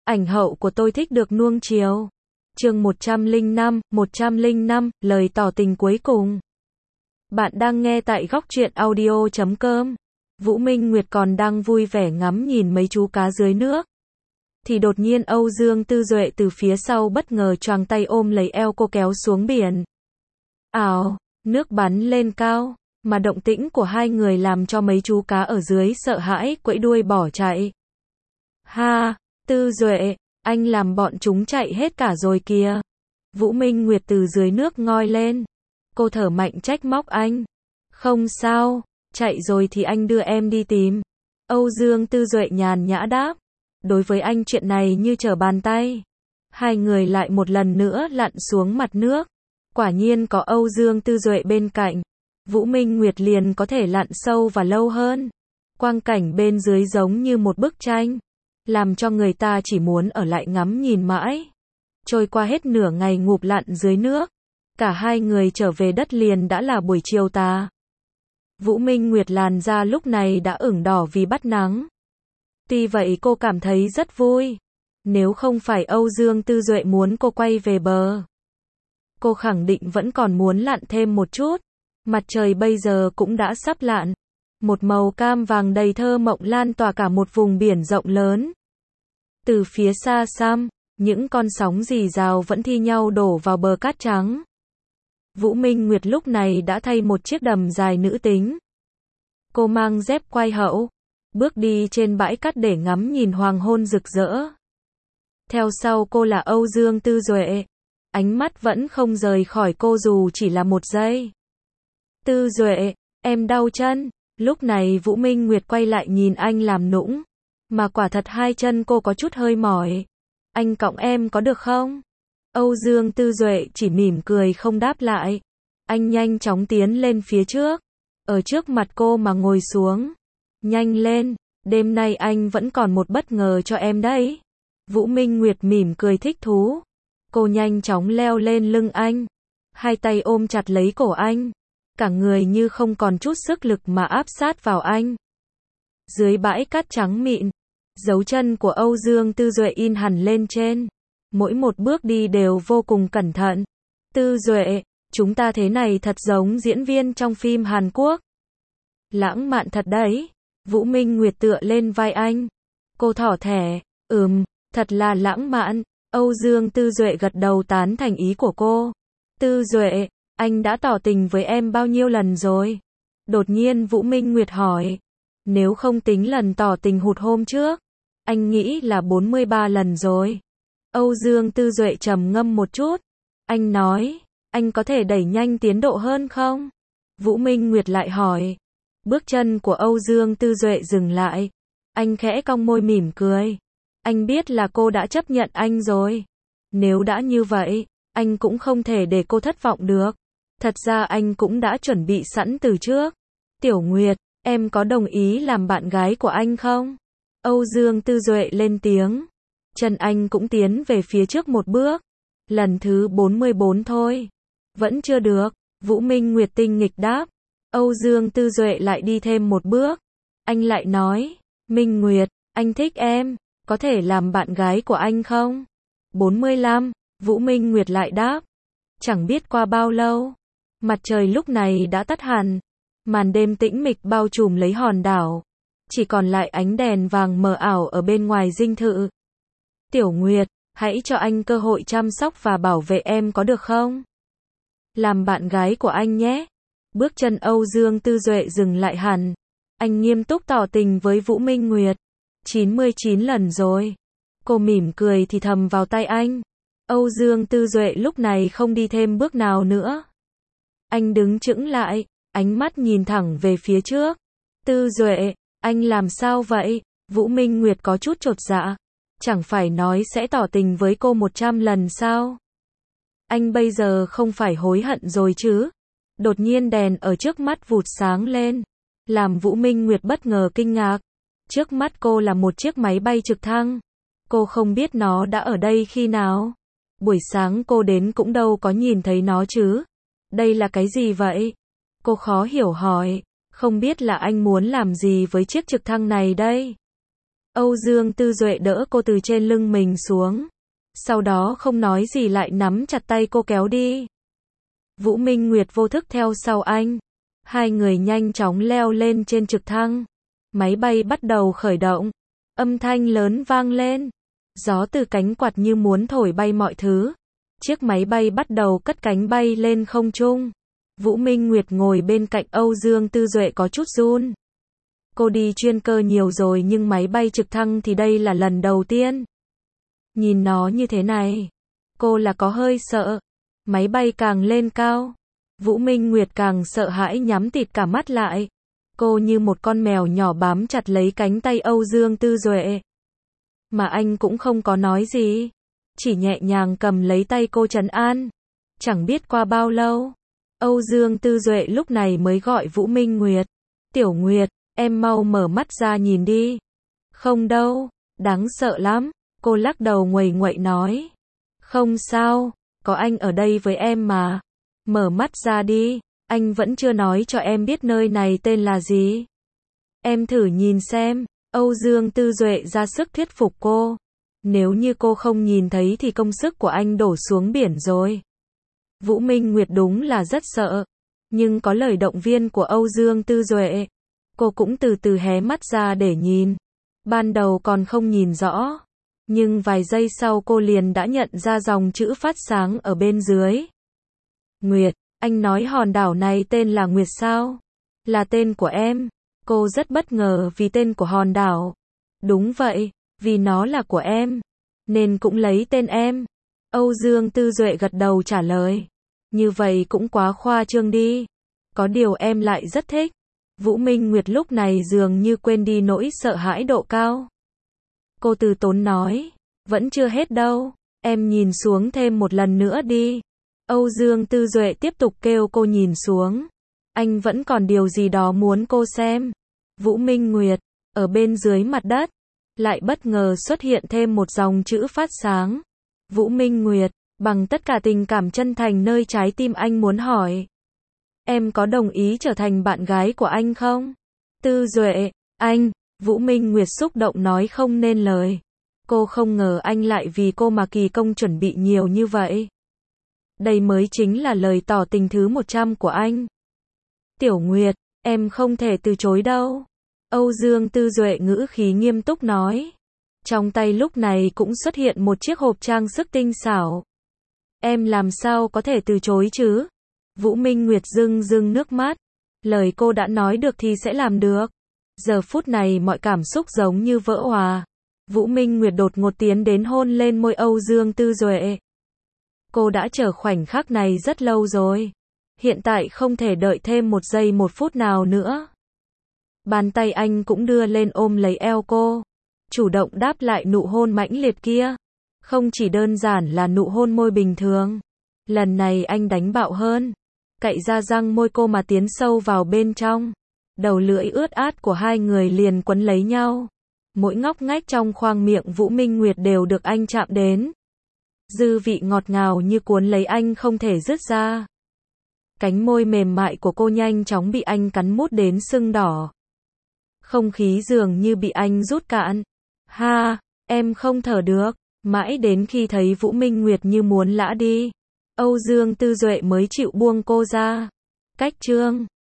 Ảnh hậu của tôi thích được nuông chiều. Chương 105, lời tỏ tình cuối cùng. Bạn đang nghe tại góc truyện audio.com. Vũ Minh Nguyệt còn đang vui vẻ ngắm nhìn mấy chú cá dưới nước. Thì đột nhiên Âu Dương Tư Duệ từ phía sau bất ngờ choàng tay ôm lấy eo cô kéo xuống biển. Ào, nước bắn lên cao, mà động tĩnh của hai người làm cho mấy chú cá ở dưới sợ hãi quẫy đuôi bỏ chạy. Ha, Tư Duệ, anh làm bọn chúng chạy hết cả rồi kìa. Vũ Minh Nguyệt từ dưới nước ngoi lên. Cô thở mạnh trách móc anh. Không sao, chạy rồi thì anh đưa em đi tìm. Âu Dương Tư Duệ nhàn nhã đáp. Đối với anh chuyện này như trở bàn tay. Hai người lại một lần nữa lặn xuống mặt nước. Quả nhiên có Âu Dương Tư Duệ bên cạnh. Vũ Minh Nguyệt liền có thể lặn sâu và lâu hơn. Quang cảnh bên dưới giống như một bức tranh, làm cho người ta chỉ muốn ở lại ngắm nhìn mãi. Trôi qua hết nửa ngày ngụp lặn dưới nước, cả hai người trở về đất liền đã là buổi chiều tà. Vũ Minh Nguyệt làn da lúc này đã ửng đỏ vì bắt nắng. Tuy vậy cô cảm thấy rất vui. Nếu không phải Âu Dương Tư Duệ muốn cô quay về bờ, cô khẳng định vẫn còn muốn lặn thêm một chút. Mặt trời bây giờ cũng đã sắp lặn. Một màu cam vàng đầy thơ mộng lan tỏa cả một vùng biển rộng lớn. Từ phía xa xăm, những con sóng rì rào vẫn thi nhau đổ vào bờ cát trắng. Vũ Minh Nguyệt lúc này đã thay một chiếc đầm dài nữ tính. Cô mang dép quai hậu, bước đi trên bãi cát để ngắm nhìn hoàng hôn rực rỡ. Theo sau cô là Âu Dương Tư Duệ. Ánh mắt vẫn không rời khỏi cô dù chỉ là một giây. Tư Duệ, em đau chân. Lúc này Vũ Minh Nguyệt quay lại nhìn anh làm nũng. Mà quả thật hai chân cô có chút hơi mỏi. Anh cõng em có được không? Âu Dương Tư Duệ chỉ mỉm cười không đáp lại. Anh nhanh chóng tiến lên phía trước. Ở trước mặt cô mà ngồi xuống. Nhanh lên, đêm nay anh vẫn còn một bất ngờ cho em đấy. Vũ Minh Nguyệt mỉm cười thích thú. Cô nhanh chóng leo lên lưng anh. Hai tay ôm chặt lấy cổ anh. Cả người như không còn chút sức lực mà áp sát vào anh. Dưới bãi cát trắng mịn, dấu chân của Âu Dương Tư Duệ in hẳn lên trên. Mỗi một bước đi đều vô cùng cẩn thận. Tư Duệ, chúng ta thế này thật giống diễn viên trong phim Hàn Quốc. Lãng mạn thật đấy. Vũ Minh Nguyệt tựa lên vai anh. Cô thỏ thẻ, thật là lãng mạn. Âu Dương Tư Duệ gật đầu tán thành ý của cô. Tư Duệ, anh đã tỏ tình với em bao nhiêu lần rồi? Đột nhiên Vũ Minh Nguyệt hỏi. Nếu không tính lần tỏ tình hụt hôm trước, anh nghĩ là 43 lần rồi. Âu Dương Tư Duệ trầm ngâm một chút. Anh nói, anh có thể đẩy nhanh tiến độ hơn không? Vũ Minh Nguyệt lại hỏi. Bước chân của Âu Dương Tư Duệ dừng lại. Anh khẽ cong môi mỉm cười. Anh biết là cô đã chấp nhận anh rồi. Nếu đã như vậy, anh cũng không thể để cô thất vọng được. Thật ra anh cũng đã chuẩn bị sẵn từ trước. Tiểu Nguyệt, em có đồng ý làm bạn gái của anh không? Âu Dương Tư Duệ lên tiếng. Chân anh cũng tiến về phía trước một bước. Lần thứ 44 thôi. Vẫn chưa được. Vũ Minh Nguyệt tinh nghịch đáp. Âu Dương Tư Duệ lại đi thêm một bước. Anh lại nói. Minh Nguyệt, anh thích em. Có thể làm bạn gái của anh không? 45. Vũ Minh Nguyệt lại đáp. Chẳng biết qua bao lâu. Mặt trời lúc này đã tắt hẳn. Màn đêm tĩnh mịch bao trùm lấy hòn đảo. Chỉ còn lại ánh đèn vàng mờ ảo ở bên ngoài dinh thự. Tiểu Nguyệt, hãy cho anh cơ hội chăm sóc và bảo vệ em có được không? Làm bạn gái của anh nhé. Bước chân Âu Dương Tư Duệ dừng lại hẳn. Anh nghiêm túc tỏ tình với Vũ Minh Nguyệt. 99 lần rồi. Cô mỉm cười thì thầm vào tai anh. Âu Dương Tư Duệ lúc này không đi thêm bước nào nữa. Anh đứng chững lại, ánh mắt nhìn thẳng về phía trước. Tư Duệ, anh làm sao vậy? Vũ Minh Nguyệt có chút chột dạ. Chẳng phải nói sẽ tỏ tình với cô 100 lần sao? Anh bây giờ không phải hối hận rồi chứ? Đột nhiên đèn ở trước mắt vụt sáng lên, làm Vũ Minh Nguyệt bất ngờ kinh ngạc. Trước mắt cô là một chiếc máy bay trực thăng. Cô không biết nó đã ở đây khi nào. Buổi sáng cô đến cũng đâu có nhìn thấy nó chứ. Đây là cái gì vậy? Cô khó hiểu hỏi. Không biết là anh muốn làm gì với chiếc trực thăng này đây? Âu Dương Tư Duệ đỡ cô từ trên lưng mình xuống. Sau đó không nói gì lại nắm chặt tay cô kéo đi. Vũ Minh Nguyệt vô thức theo sau anh. Hai người nhanh chóng leo lên trên trực thăng. Máy bay bắt đầu khởi động. Âm thanh lớn vang lên. Gió từ cánh quạt như muốn thổi bay mọi thứ. Chiếc máy bay bắt đầu cất cánh bay lên không trung. Vũ Minh Nguyệt ngồi bên cạnh Âu Dương Tư Duệ có chút run. Cô đi chuyên cơ nhiều rồi nhưng máy bay trực thăng thì đây là lần đầu tiên. Nhìn nó như thế này, cô là có hơi sợ. Máy bay càng lên cao, Vũ Minh Nguyệt càng sợ hãi nhắm tịt cả mắt lại. Cô như một con mèo nhỏ bám chặt lấy cánh tay Âu Dương Tư Duệ. Mà anh cũng không có nói gì, chỉ nhẹ nhàng cầm lấy tay cô trấn an. Chẳng biết qua bao lâu, Âu Dương Tư Duệ lúc này mới gọi Vũ Minh Nguyệt. Tiểu Nguyệt, em mau mở mắt ra nhìn đi. Không đâu, đáng sợ lắm. Cô lắc đầu nguầy nguậy nói. Không sao, có anh ở đây với em mà. Mở mắt ra đi, anh vẫn chưa nói cho em biết nơi này tên là gì. Em thử nhìn xem. Âu Dương Tư Duệ ra sức thuyết phục cô. Nếu như cô không nhìn thấy thì công sức của anh đổ xuống biển rồi. Vũ Minh Nguyệt đúng là rất sợ. Nhưng có lời động viên của Âu Dương Tư Duệ, cô cũng từ từ hé mắt ra để nhìn. Ban đầu còn không nhìn rõ, nhưng vài giây sau cô liền đã nhận ra dòng chữ phát sáng ở bên dưới. Nguyệt, anh nói hòn đảo này tên là Nguyệt sao? Là tên của em. Cô rất bất ngờ vì tên của hòn đảo. Đúng vậy, vì nó là của em, nên cũng lấy tên em. Âu Dương Tư Duệ gật đầu trả lời. Như vậy cũng quá khoa trương đi. Có điều em lại rất thích. Vũ Minh Nguyệt lúc này dường như quên đi nỗi sợ hãi độ cao. Cô từ tốn nói. Vẫn chưa hết đâu. Em nhìn xuống thêm một lần nữa đi. Âu Dương Tư Duệ tiếp tục kêu cô nhìn xuống. Anh vẫn còn điều gì đó muốn cô xem. Vũ Minh Nguyệt, ở bên dưới mặt đất, lại bất ngờ xuất hiện thêm một dòng chữ phát sáng. Vũ Minh Nguyệt, bằng tất cả tình cảm chân thành nơi trái tim anh muốn hỏi. Em có đồng ý trở thành bạn gái của anh không? Tư Duệ, anh, Vũ Minh Nguyệt xúc động nói không nên lời. Cô không ngờ anh lại vì cô mà kỳ công chuẩn bị nhiều như vậy. Đây mới chính là lời tỏ tình thứ 100 của anh. Tiểu Nguyệt, em không thể từ chối đâu. Âu Dương Tư Duệ ngữ khí nghiêm túc nói. Trong tay lúc này cũng xuất hiện một chiếc hộp trang sức tinh xảo. Em làm sao có thể từ chối chứ? Vũ Minh Nguyệt rưng rưng nước mắt. Lời cô đã nói được thì sẽ làm được. Giờ phút này mọi cảm xúc giống như vỡ hòa. Vũ Minh Nguyệt đột ngột tiến đến hôn lên môi Âu Dương Tư Duệ. Cô đã chờ khoảnh khắc này rất lâu rồi. Hiện tại không thể đợi thêm một giây một phút nào nữa. Bàn tay anh cũng đưa lên ôm lấy eo cô. Chủ động đáp lại nụ hôn mãnh liệt kia. Không chỉ đơn giản là nụ hôn môi bình thường. Lần này anh đánh bạo hơn. Cạy ra răng môi cô mà tiến sâu vào bên trong. Đầu lưỡi ướt át của hai người liền quấn lấy nhau. Mỗi ngóc ngách trong khoang miệng Vũ Minh Nguyệt đều được anh chạm đến. Dư vị ngọt ngào như cuốn lấy anh không thể dứt ra. Cánh môi mềm mại của cô nhanh chóng bị anh cắn mút đến sưng đỏ. Không khí dường như bị anh rút cạn. Ha, em không thở được. Mãi đến khi thấy Vũ Minh Nguyệt như muốn lã đi, Âu Dương Tư Duệ mới chịu buông cô ra. Cách chương